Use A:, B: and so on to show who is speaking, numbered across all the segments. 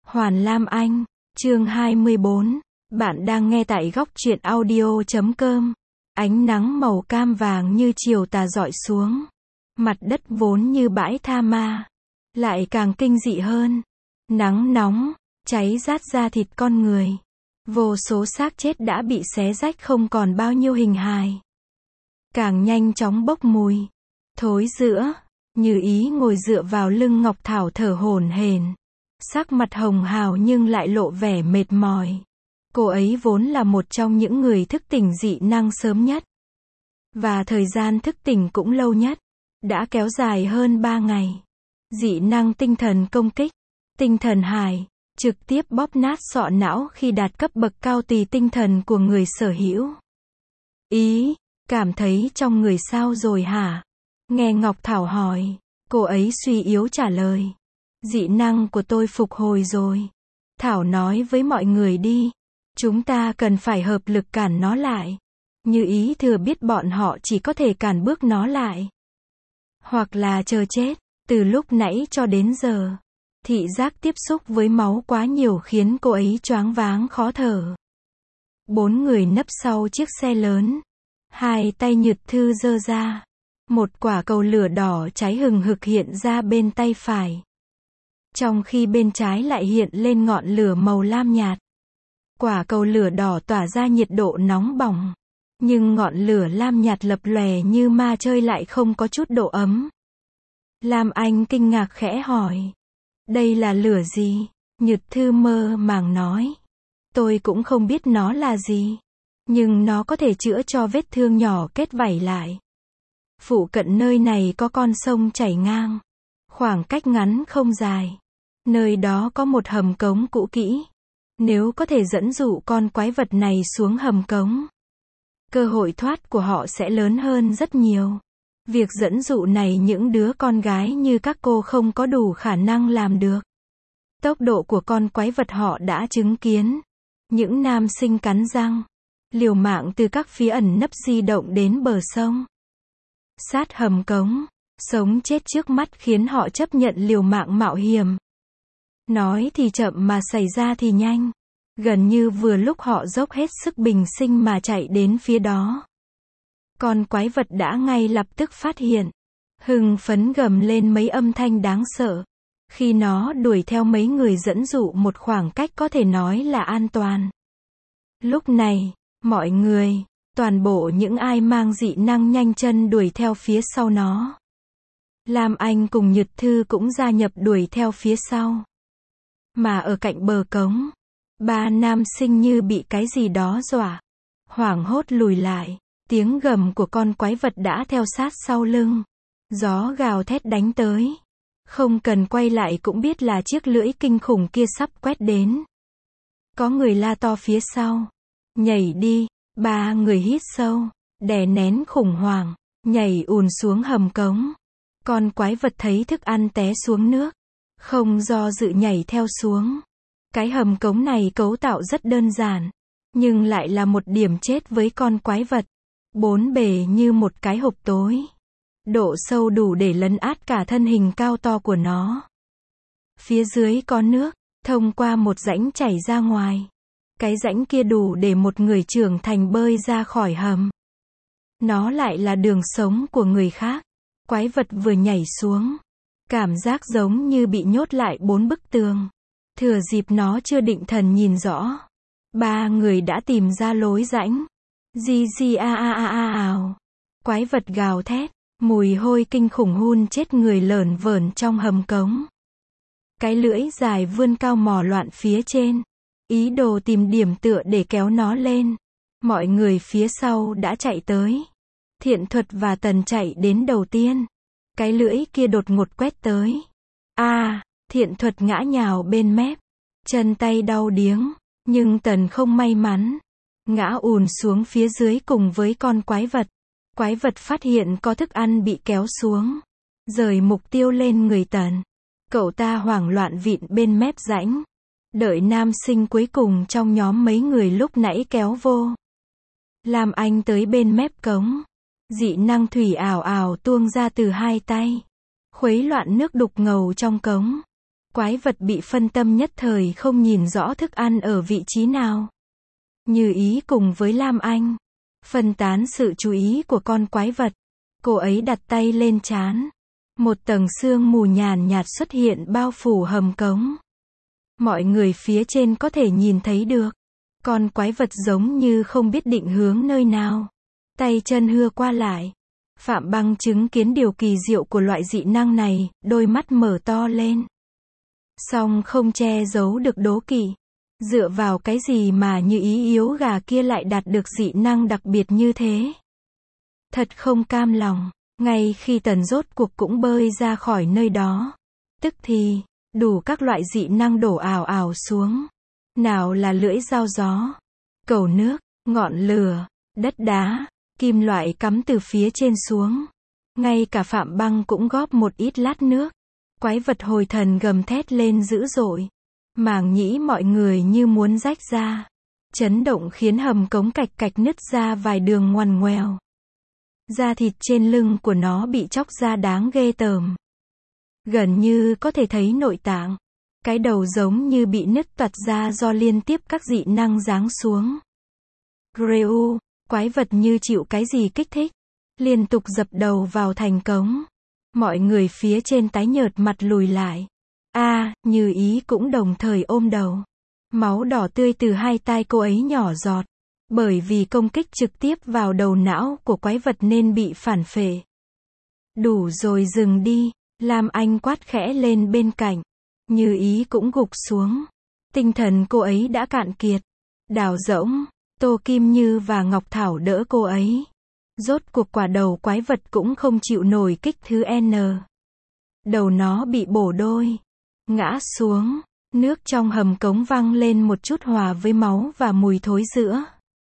A: Hoàn Lam Anh, chương 24. Bạn đang nghe tại góc truyện audio.com. Ánh nắng màu cam vàng như chiều tà rọi xuống. Mặt đất vốn như bãi tha ma, lại càng kinh dị hơn. Nắng nóng, cháy rát da thịt con người. Vô số xác chết đã bị xé rách không còn bao nhiêu hình hài. Càng nhanh chóng bốc mùi, thối rữa. Như Ý ngồi dựa vào lưng Ngọc Thảo thở hổn hển. Sắc mặt hồng hào nhưng lại lộ vẻ mệt mỏi. Cô ấy vốn là một trong những người thức tỉnh dị năng sớm nhất. Và thời gian thức tỉnh cũng lâu nhất. Đã kéo dài hơn 3 ngày. Dị năng tinh thần công kích, tinh thần hải, trực tiếp bóp nát sọ não khi đạt cấp bậc cao tùy tinh thần của người sở hữu. Ý, cảm thấy trong người sao rồi hả? Nghe Ngọc Thảo hỏi, cô ấy suy yếu trả lời. Dị năng của tôi phục hồi rồi. Thảo nói với mọi người đi. Chúng ta cần phải hợp lực cản nó lại. Như Ý thừa biết bọn họ chỉ có thể cản bước nó lại. Hoặc là chờ chết. Từ lúc nãy cho đến giờ, thị giác tiếp xúc với máu quá nhiều khiến cô ấy choáng váng khó thở. 4 người nấp sau chiếc xe lớn. Hai tay Nhật Thư giơ ra. Một quả cầu lửa đỏ cháy hừng hực hiện ra bên tay phải. Trong khi bên trái lại hiện lên ngọn lửa màu lam nhạt. Quả cầu lửa đỏ tỏa ra nhiệt độ nóng bỏng. Nhưng ngọn lửa lam nhạt lập lòe như ma chơi lại không có chút độ ấm. Lam Anh kinh ngạc khẽ hỏi. Đây là lửa gì? Nhật Thư mơ màng nói. Tôi cũng không biết nó là gì. Nhưng nó có thể chữa cho vết thương nhỏ kết vảy lại. Phụ cận nơi này có con sông chảy ngang. Khoảng cách ngắn không dài. Nơi đó có một hầm cống cũ kỹ. Nếu có thể dẫn dụ con quái vật này xuống hầm cống, cơ hội thoát của họ sẽ lớn hơn rất nhiều. Việc dẫn dụ này những đứa con gái như các cô không có đủ khả năng làm được. Tốc độ của con quái vật họ đã chứng kiến. Những nam sinh cắn răng, liều mạng từ các phía ẩn nấp di động đến bờ sông. Sát hầm cống, sống chết trước mắt khiến họ chấp nhận liều mạng mạo hiểm. Nói thì chậm mà xảy ra thì nhanh. Gần như vừa lúc họ dốc hết sức bình sinh mà chạy đến phía đó. Con quái vật đã ngay lập tức phát hiện. Hưng phấn gầm lên mấy âm thanh đáng sợ. Khi nó đuổi theo mấy người dẫn dụ một khoảng cách có thể nói là an toàn. Lúc này, mọi người, toàn bộ những ai mang dị năng nhanh chân đuổi theo phía sau nó. Lam Anh cùng Nhật Thư cũng gia nhập đuổi theo phía sau. Mà ở cạnh bờ cống, 3 nam sinh như bị cái gì đó dọa. Hoảng hốt lùi lại. Tiếng gầm của con quái vật đã theo sát sau lưng. Gió gào thét đánh tới. Không cần quay lại cũng biết là chiếc lưỡi kinh khủng kia sắp quét đến. Có người la to phía sau. Nhảy đi. 3 người hít sâu, đè nén khủng hoảng, nhảy ùn xuống hầm cống. Con quái vật thấy thức ăn té xuống nước. Không do dự nhảy theo xuống. Cái hầm cống này cấu tạo rất đơn giản. Nhưng lại là một điểm chết với con quái vật. 4 bề như một cái hộp tối. Độ sâu đủ để lấn át cả thân hình cao to của nó. Phía dưới có nước, thông qua một rãnh chảy ra ngoài. Cái rãnh kia đủ để một người trưởng thành bơi ra khỏi hầm. Nó lại là đường sống của người khác. Quái vật vừa nhảy xuống. Cảm giác giống như bị nhốt lại 4 bức tường. Thừa dịp nó chưa định thần nhìn rõ. 3 người đã tìm ra lối rãnh. Ào. Quái vật gào thét. Mùi hôi kinh khủng hun chết người lởn vởn trong hầm cống. Cái lưỡi dài vươn cao mò loạn phía trên. Ý đồ tìm điểm tựa để kéo nó lên. Mọi người phía sau đã chạy tới. Thiện Thuật và Tần chạy đến đầu tiên. Cái lưỡi kia đột ngột quét tới. Thiện Thuật ngã nhào bên mép. Chân tay đau điếng. Nhưng Tần không may mắn. Ngã ùn xuống phía dưới cùng với con quái vật. Quái vật phát hiện có thức ăn bị kéo xuống. Rời mục tiêu lên người Tần. Cậu ta hoảng loạn vịn bên mép rãnh. Đợi nam sinh cuối cùng trong nhóm mấy người lúc nãy kéo vô. Lam Anh tới bên mép cống. Dị năng thủy ảo ảo tuông ra từ hai tay. Khuấy loạn nước đục ngầu trong cống. Quái vật bị phân tâm nhất thời không nhìn rõ thức ăn ở vị trí nào. Như ý cùng với Lam Anh phân tán sự chú ý của con quái vật. Cô ấy đặt tay lên trán. Một tầng sương mù nhàn nhạt xuất hiện bao phủ hầm cống. Mọi người phía trên có thể nhìn thấy được. Con quái vật giống như không biết định hướng nơi nào. Tay chân hưa qua lại. Phạm Băng chứng kiến điều kỳ diệu của loại dị năng này, đôi mắt mở to lên. Song không che giấu được đố kỵ. Dựa vào cái gì mà Như ý yếu gà kia lại đạt được dị năng đặc biệt như thế? Thật không cam lòng. Ngay khi Tần rốt cuộc cũng bơi ra khỏi nơi đó. Tức thì, đủ các loại dị năng đổ ào ào xuống. Nào là lưỡi dao gió, cầu nước, ngọn lửa, đất đá, kim loại cắm từ phía trên xuống. Ngay cả Phạm Băng cũng góp một ít lát nước. Quái vật hồi thần gầm thét lên dữ dội. Màng nhĩ mọi người như muốn rách ra. Chấn động khiến hầm cống cạch cạch nứt ra vài đường ngoằn ngoèo. Da thịt trên lưng của nó bị chóc ra đáng ghê tởm. Gần như có thể thấy nội tạng. Cái đầu giống như bị nứt toạc ra do liên tiếp các dị năng giáng xuống. Greu, quái vật như chịu cái gì kích thích. Liên tục dập đầu vào thành cống. Mọi người phía trên tái nhợt mặt lùi lại. Như ý cũng đồng thời ôm đầu. Máu đỏ tươi từ hai tai cô ấy nhỏ giọt. Bởi vì công kích trực tiếp vào đầu não của quái vật nên bị phản phệ. Đủ rồi, dừng đi. Lam Anh quát khẽ lên bên cạnh. Như ý cũng gục xuống. Tinh thần cô ấy đã cạn kiệt. Đào Rỗng, Tô Kim Như và Ngọc Thảo đỡ cô ấy. Rốt cuộc quả đầu quái vật cũng không chịu nổi kích thứ N. Đầu nó bị bổ đôi. Ngã xuống. Nước trong hầm cống văng lên một chút hòa với máu và mùi thối giữa.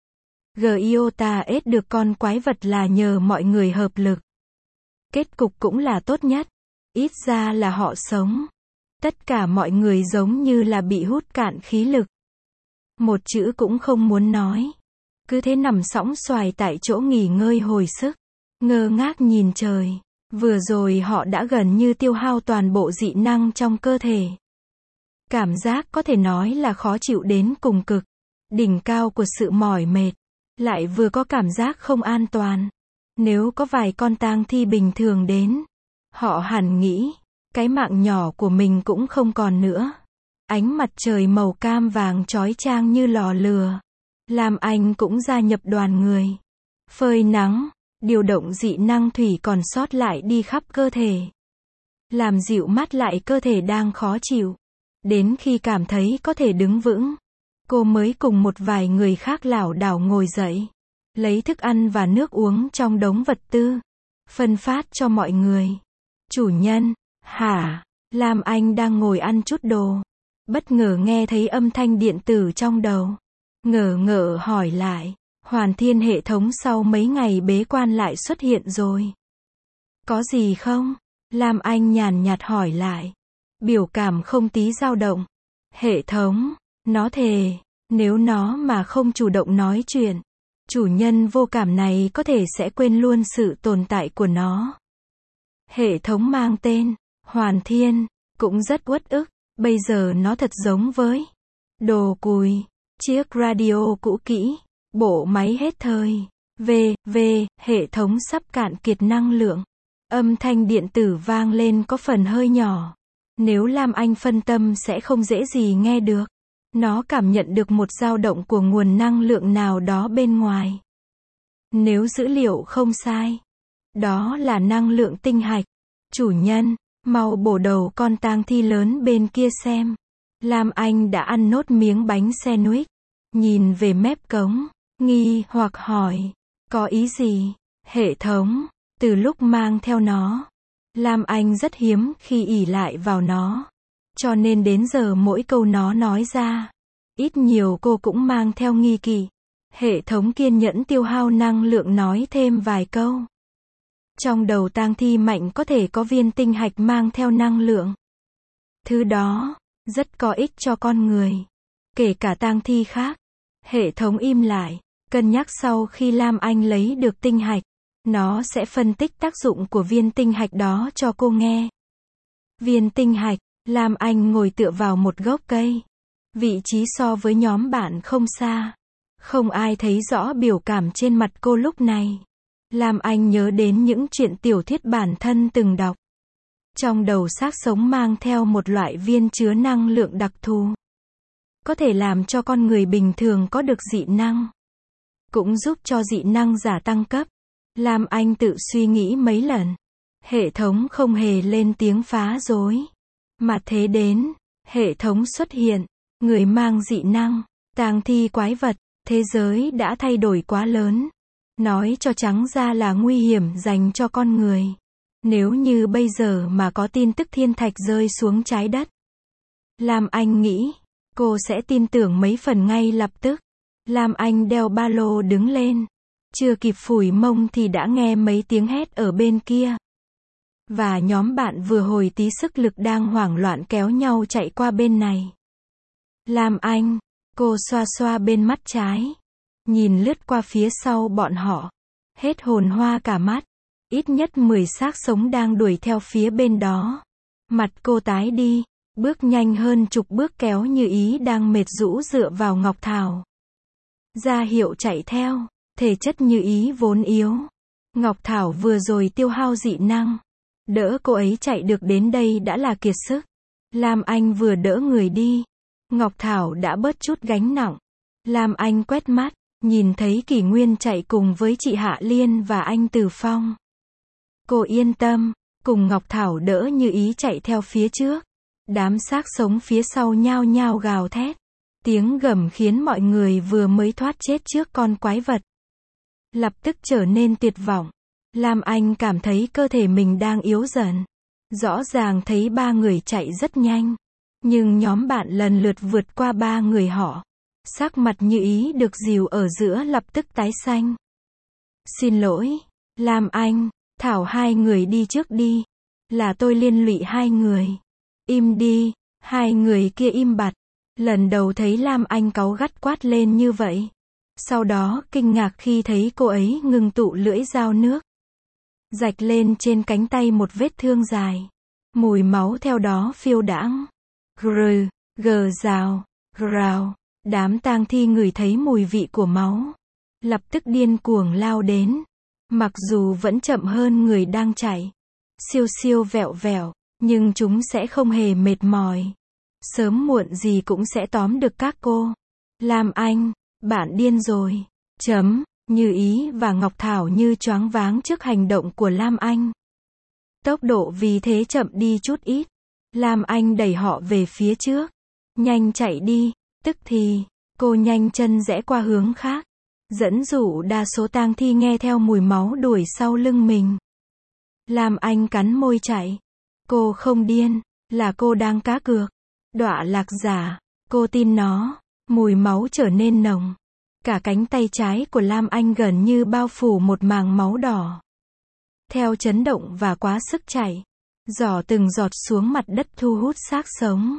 A: Giota ết được con quái vật là nhờ mọi người hợp lực. Kết cục cũng là tốt nhất. Ít ra là họ sống. Tất cả mọi người giống như là bị hút cạn khí lực. Một chữ cũng không muốn nói. Cứ thế nằm sõng xoài tại chỗ nghỉ ngơi hồi sức. Ngơ ngác nhìn trời. Vừa rồi họ đã gần như tiêu hao toàn bộ dị năng trong cơ thể. Cảm giác có thể nói là khó chịu đến cùng cực. Đỉnh cao của sự mỏi mệt. Lại vừa có cảm giác không an toàn. Nếu có vài con tang thi bình thường đến, họ hẳn nghĩ, cái mạng nhỏ của mình cũng không còn nữa. Ánh mặt trời màu cam vàng chói chang như lò lửa. Lam Anh cũng gia nhập đoàn người. Phơi nắng, điều động dị năng thủy còn sót lại đi khắp cơ thể. Làm dịu mát lại cơ thể đang khó chịu. Đến khi cảm thấy có thể đứng vững, cô mới cùng một vài người khác lảo đảo ngồi dậy. Lấy thức ăn và nước uống trong đống vật tư. Phân phát cho mọi người. Chủ nhân, hả? Lam Anh đang ngồi ăn chút đồ. Bất ngờ nghe thấy âm thanh điện tử trong đầu. Ngờ ngợ hỏi lại. Hoàn thiên hệ thống sau mấy ngày bế quan lại xuất hiện rồi. Có gì không? Lam Anh nhàn nhạt hỏi lại. Biểu cảm không tí dao động. Hệ thống, nó thề, nếu nó mà không chủ động nói chuyện, chủ nhân vô cảm này có thể sẽ quên luôn sự tồn tại của nó. Hệ thống mang tên Hoàn Thiên, cũng rất uất ức, bây giờ nó thật giống với đồ cùi, chiếc radio cũ kỹ, bộ máy hết thời, hệ thống sắp cạn kiệt năng lượng. Âm thanh điện tử vang lên có phần hơi nhỏ. Nếu Lam Anh phân tâm sẽ không dễ gì nghe được. Nó cảm nhận được một dao động của nguồn năng lượng nào đó bên ngoài. Nếu dữ liệu không sai, đó là năng lượng tinh hạch. Chủ nhân, mau bổ đầu con tang thi lớn bên kia xem. Lam Anh đã ăn nốt miếng bánh sandwich. Nhìn về mép cống, nghi hoặc hỏi. Có ý gì? Hệ thống, từ lúc mang theo nó, Lam Anh rất hiếm khi ỷ lại vào nó. Cho nên đến giờ mỗi câu nó nói ra, ít nhiều cô cũng mang theo nghi kỵ. Hệ thống kiên nhẫn tiêu hao năng lượng nói thêm vài câu. Trong đầu tang thi mạnh có thể có viên tinh hạch mang theo năng lượng. Thứ đó, rất có ích cho con người. Kể cả tang thi khác. Hệ thống im lại, cân nhắc sau khi Lam Anh lấy được tinh hạch. Nó sẽ phân tích tác dụng của viên tinh hạch đó cho cô nghe. Viên tinh hạch, Lam Anh ngồi tựa vào một gốc cây. Vị trí so với nhóm bạn không xa. Không ai thấy rõ biểu cảm trên mặt cô lúc này. Lam Anh nhớ đến những chuyện tiểu thuyết bản thân từng đọc. Trong đầu xác sống mang theo một loại viên chứa năng lượng đặc thù. Có thể làm cho con người bình thường có được dị năng. Cũng giúp cho dị năng giả tăng cấp. Lam Anh tự suy nghĩ mấy lần. Hệ thống không hề lên tiếng phá rối. Mà thế đến, hệ thống xuất hiện. Người mang dị năng, tang thi quái vật, thế giới đã thay đổi quá lớn. Nói cho trắng ra là nguy hiểm dành cho con người. Nếu như bây giờ mà có tin tức thiên thạch rơi xuống trái đất. Lam Anh nghĩ, cô sẽ tin tưởng mấy phần ngay lập tức. Lam Anh đeo ba lô đứng lên. Chưa kịp phủi mông thì đã nghe mấy tiếng hét ở bên kia. Và nhóm bạn vừa hồi tí sức lực đang hoảng loạn kéo nhau chạy qua bên này. Lam Anh, cô xoa xoa bên mắt trái. Nhìn lướt qua phía sau bọn họ. Hết hồn hoa cả mắt. Ít nhất 10 xác sống đang đuổi theo phía bên đó. Mặt cô tái đi. Bước nhanh hơn chục bước kéo Như Ý đang mệt rũ dựa vào Ngọc Thảo. Ra hiệu chạy theo. Thể chất Như Ý vốn yếu. Ngọc Thảo vừa rồi tiêu hao dị năng. Đỡ cô ấy chạy được đến đây đã là kiệt sức. Lam Anh vừa đỡ người đi. Ngọc Thảo đã bớt chút gánh nặng. Lam Anh quét mắt, nhìn thấy Kỷ Nguyên chạy cùng với chị Hạ Liên và anh Từ Phong. Cô yên tâm, cùng Ngọc Thảo đỡ Như Ý chạy theo phía trước. Đám xác sống phía sau nhao nhao gào thét. Tiếng gầm khiến mọi người vừa mới thoát chết trước con quái vật. Lập tức trở nên tuyệt vọng. Lam Anh cảm thấy cơ thể mình đang yếu dần. Rõ ràng thấy ba người chạy rất nhanh. Nhưng nhóm bạn lần lượt vượt qua ba người họ. Sắc mặt Như Ý được dìu ở giữa lập tức tái xanh. Xin lỗi, Lam Anh, Thảo hai người đi trước đi. Là tôi liên lụy hai người. Im đi, hai người kia im bặt. Lần đầu thấy Lam Anh cáu gắt quát lên như vậy. Sau đó kinh ngạc khi thấy cô ấy ngừng tụ lưỡi dao nước. Rạch lên trên cánh tay một vết thương dài. Mùi máu theo đó phiêu đãng. Gừ, gờ rào, rào. Đám tang thi ngửi thấy mùi vị của máu. Lập tức điên cuồng lao đến. Mặc dù vẫn chậm hơn người đang chạy. Siêu siêu vẹo vẹo. Nhưng chúng sẽ không hề mệt mỏi. Sớm muộn gì cũng sẽ tóm được các cô. Lam Anh, bạn điên rồi. Như Ý và Ngọc Thảo như choáng váng trước hành động của Lam Anh. Tốc độ vì thế chậm đi chút ít. Lam Anh đẩy họ về phía trước. Nhanh chạy đi. Tức thì, cô nhanh chân rẽ qua hướng khác. Dẫn dụ đa số tang thi nghe theo mùi máu đuổi sau lưng mình. Lam Anh cắn môi chạy. Cô không điên, là cô đang cá cược. Đọa lạc giả, cô tin nó. Mùi máu trở nên nồng. Cả cánh tay trái của Lam Anh gần như bao phủ một màng máu đỏ. Theo chấn động và quá sức chạy, giỏ từng giọt xuống mặt đất thu hút xác sống.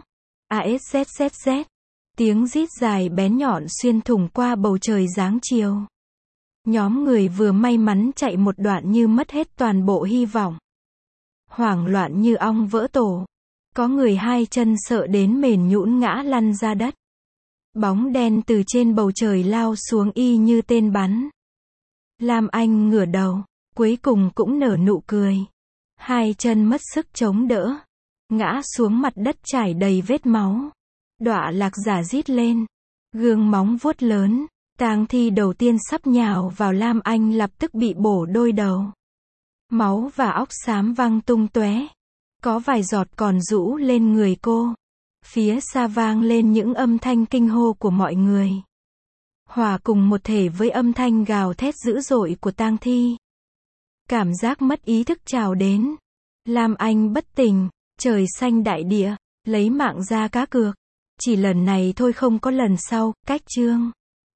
A: ASZZZ. Tiếng rít dài bén nhọn xuyên thủng qua bầu trời giáng chiều. Nhóm người vừa may mắn chạy một đoạn như mất hết toàn bộ hy vọng. Hoảng loạn như ong vỡ tổ. Có người hai chân sợ đến mềm nhũn ngã lăn ra đất. Bóng đen từ trên bầu trời lao xuống y như tên bắn. Lam Anh ngửa đầu, cuối cùng cũng nở nụ cười. Hai chân mất sức chống đỡ. Ngã xuống mặt đất trải đầy vết máu. Đọa lạc giả rít lên. Gương móng vuốt lớn. Tang thi đầu tiên sắp nhào vào Lam Anh lập tức bị bổ đôi đầu. Máu và óc xám văng tung tóe. Có vài giọt còn rũ lên người cô. Phía xa vang lên những âm thanh kinh hô của mọi người. Hòa cùng một thể với âm thanh gào thét dữ dội của tang thi. Cảm giác mất ý thức trào đến. Lam Anh bất tỉnh, trời xanh đại địa, lấy mạng ra cá cược. Chỉ lần này thôi không có lần sau, cách chương.